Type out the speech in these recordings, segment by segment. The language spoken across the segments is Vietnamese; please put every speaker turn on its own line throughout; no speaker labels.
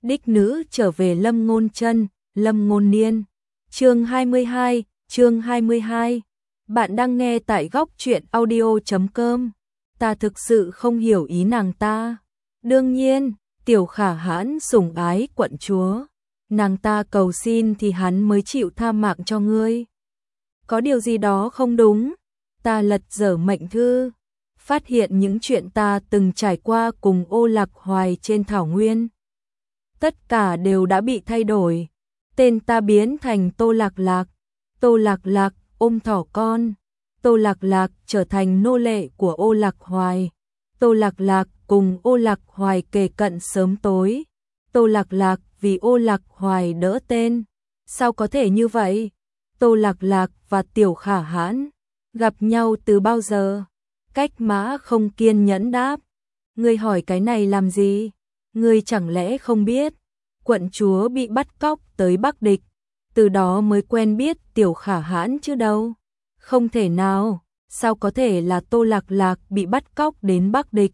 Đích nữ trở về Lâm Ngôn Chân, Lâm Ngôn Niên. Chương 22. Bạn đang nghe tại góc truyện audio.com. Ta thực sự không hiểu ý nàng ta. Đương nhiên, Tiểu Khả Hãn sủng ái quận chúa. Nàng ta cầu xin thì hắn mới chịu tha mạng cho ngươi. Có điều gì đó không đúng. Ta lật dở mệnh thư, phát hiện những chuyện ta từng trải qua cùng Ô Lạc Hoài trên thảo nguyên. Tất cả đều đã bị thay đổi. Tên ta biến thành Tô Lạc Lạc. Tô Lạc Lạc ôm thỏ con. Tô Lạc Lạc trở thành nô lệ của Ô Lạc Hoài. Tô Lạc Lạc cùng Ô Lạc Hoài kề cận sớm tối. Tô Lạc Lạc vì Ô Lạc Hoài đỡ tên. Sao có thể như vậy? Tô Lạc Lạc và Tiểu Khả Hãn gặp nhau từ bao giờ? Cách Mã không kiên nhẫn đáp. Ngươi hỏi cái này làm gì? Ngươi chẳng lẽ không biết? Quận chúa bị bắt cóc tới Bắc Địch, từ đó mới quen biết Tiểu Khả Hãn chứ đâu. Không thể nào, sao có thể là Tô Lạc Lạc bị bắt cóc đến Bắc Địch?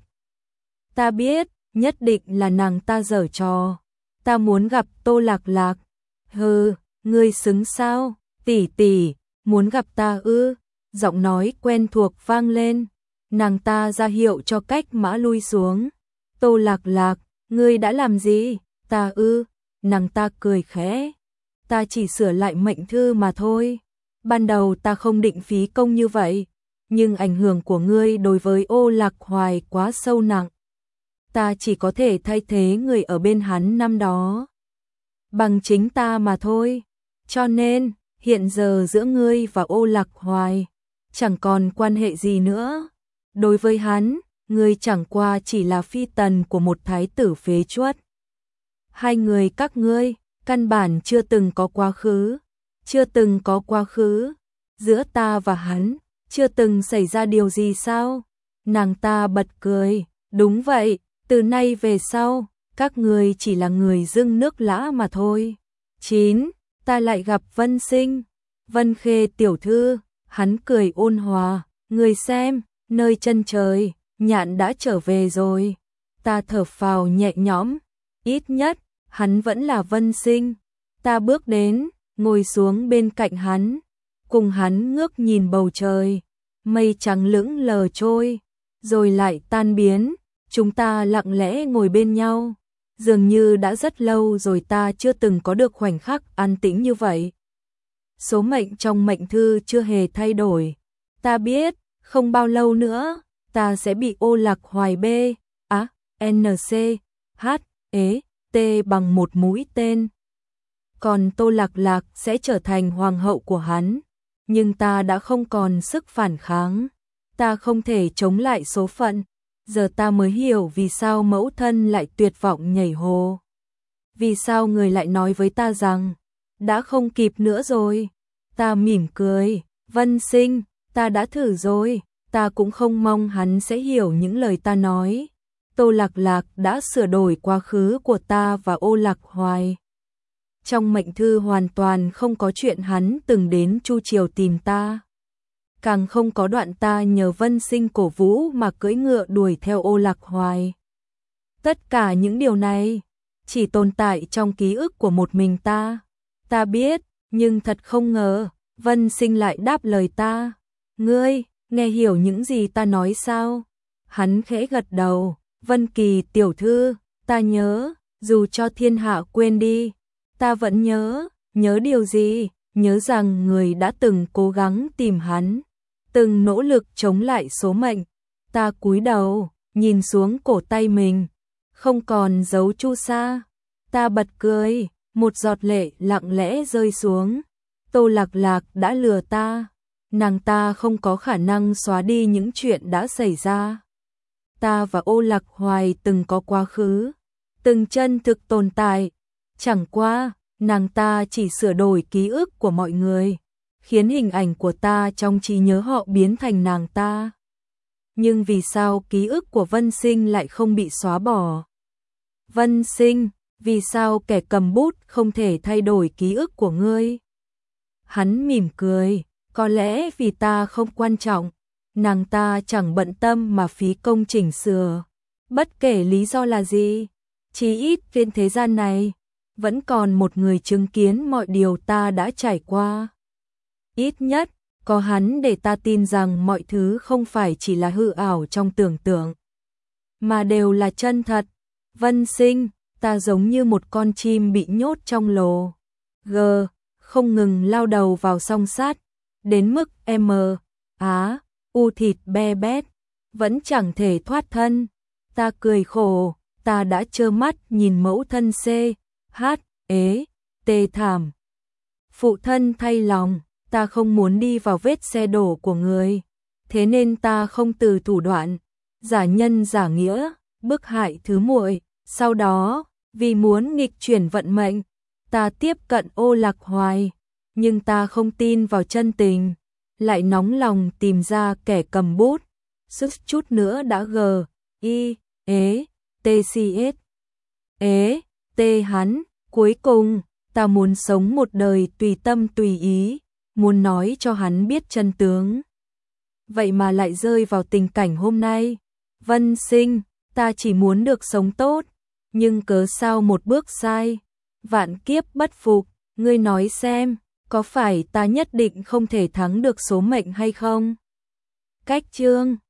Ta biết, nhất định là nàng ta giở trò. Ta muốn gặp Tô Lạc Lạc. Hừ, ngươi xứng sao? Tỷ tỷ, muốn gặp ta ư? Giọng nói quen thuộc vang lên. Nàng ta ra hiệu cho Cách Mã lui xuống. Tô Lạc Lạc, ngươi đã làm gì? Ta ư? Nàng ta cười khẽ. Ta chỉ sửa lại mệnh thư mà thôi. Ban đầu ta không định phí công như vậy, nhưng ảnh hưởng của ngươi đối với Ô Lạc Hoài quá sâu nặng. Ta chỉ có thể thay thế người ở bên hắn năm đó bằng chính ta mà thôi. Cho nên, hiện giờ giữa ngươi và Ô Lạc Hoài chẳng còn quan hệ gì nữa. Đối với hắn, ngươi chẳng qua chỉ là phi tần của một thái tử phế truất. Hai người các ngươi căn bản chưa từng có quá khứ. Chưa từng có quá khứ. Giữa ta và hắn chưa từng xảy ra điều gì sao? Nàng ta bật cười. Đúng vậy, từ nay về sau các ngươi chỉ là người dưng nước lã mà thôi. 9. Ta lại gặp Vân Sinh. Vân Khê tiểu thư. Hắn cười ôn hòa. Ngươi xem, nơi chân trời Nhạn đã trở về rồi. Ta thở phào nhẹ nhõm. Ít nhất hắn vẫn là Vân Sinh. Ta bước đến, ngồi xuống bên cạnh hắn, cùng hắn ngước nhìn bầu trời. Mây trắng lững lờ trôi, rồi lại tan biến. Chúng ta lặng lẽ ngồi bên nhau. Dường như đã rất lâu rồi ta chưa từng có được khoảnh khắc an tĩnh như vậy. Số mệnh trong mệnh thư chưa hề thay đổi. Ta biết, không bao lâu nữa, ta sẽ bị Ô Lạc Hoài T bằng một mũi tên. Còn Tô Lạc Lạc sẽ trở thành hoàng hậu của hắn. Nhưng ta đã không còn sức phản kháng. Ta không thể chống lại số phận. Giờ ta mới hiểu vì sao mẫu thân lại tuyệt vọng nhảy hồ. Vì sao người lại nói với ta rằng đã không kịp nữa rồi. Ta mỉm cười. Vân Sinh, ta đã thử rồi. Ta cũng không mong hắn sẽ hiểu những lời ta nói. Tô Lạc Lạc đã sửa đổi quá khứ của ta và Ô Lạc Hoài. Trong mệnh thư hoàn toàn không có chuyện hắn từng đến Chu Triều tìm ta. Càng không có đoạn ta nhờ Vân Sinh cổ vũ mà cưỡi ngựa đuổi theo Ô Lạc Hoài. Tất cả những điều này chỉ tồn tại trong ký ức của một mình ta. Ta biết, nhưng thật không ngờ, Vân Sinh lại đáp lời ta. Ngươi, nghe hiểu những gì ta nói sao? Hắn khẽ gật đầu. Vân Kỳ tiểu thư, ta nhớ, dù cho thiên hạ quên đi, ta vẫn nhớ. Nhớ điều gì? Nhớ rằng người đã từng cố gắng tìm hắn, từng nỗ lực chống lại số mệnh. Ta cúi đầu, nhìn xuống cổ tay mình, không còn dấu chu sa. Ta bật cười, một giọt lệ lặng lẽ rơi xuống. Tô Lạc Lạc đã lừa ta. Nàng ta không có khả năng xóa đi những chuyện đã xảy ra. Ta và Ô Lạc Hoài từng có quá khứ, từng chân thực tồn tại. Chẳng qua, nàng ta chỉ sửa đổi ký ức của mọi người, khiến hình ảnh của ta trong trí nhớ họ biến thành nàng ta. Nhưng vì sao ký ức của Vân Sinh lại không bị xóa bỏ? Vân Sinh, vì sao kẻ cầm bút không thể thay đổi ký ức của ngươi? Hắn mỉm cười, có lẽ vì ta không quan trọng. Nàng ta chẳng bận tâm mà phí công chỉnh sửa. Bất kể lý do là gì, Chí ít trên thế gian này, vẫn còn một người chứng kiến mọi điều ta đã trải qua. Ít nhất, có hắn để ta tin rằng mọi thứ không phải chỉ là hư ảo trong tưởng tượng, mà đều là chân thật. Vân Sinh, ta giống như một con chim bị nhốt trong lồ. Không ngừng lao đầu vào song sát, đến mức thịt be bét, vẫn chẳng thể thoát thân. Ta cười khổ, ta đã trơ mắt nhìn mẫu thân tê thảm. Phụ thân thay lòng, ta không muốn đi vào vết xe đổ của người, thế nên ta không từ thủ đoạn, giả nhân giả nghĩa, bức hại thứ muội. Sau đó, vì muốn nghịch chuyển vận mệnh, ta tiếp cận Ô Lạc Hoài, nhưng ta không tin vào chân tình, lại nóng lòng tìm ra kẻ cầm bút, sức chút nữa đã hắn. Cuối cùng, ta muốn sống một đời tùy tâm tùy ý, muốn nói cho hắn biết chân tướng. Vậy mà lại rơi vào tình cảnh hôm nay. Vân Sinh, ta chỉ muốn được sống tốt, nhưng cớ sao một bước sai, vạn kiếp bất phục, ngươi nói xem, có phải ta nhất định không thể thắng được số mệnh hay không? Cách chương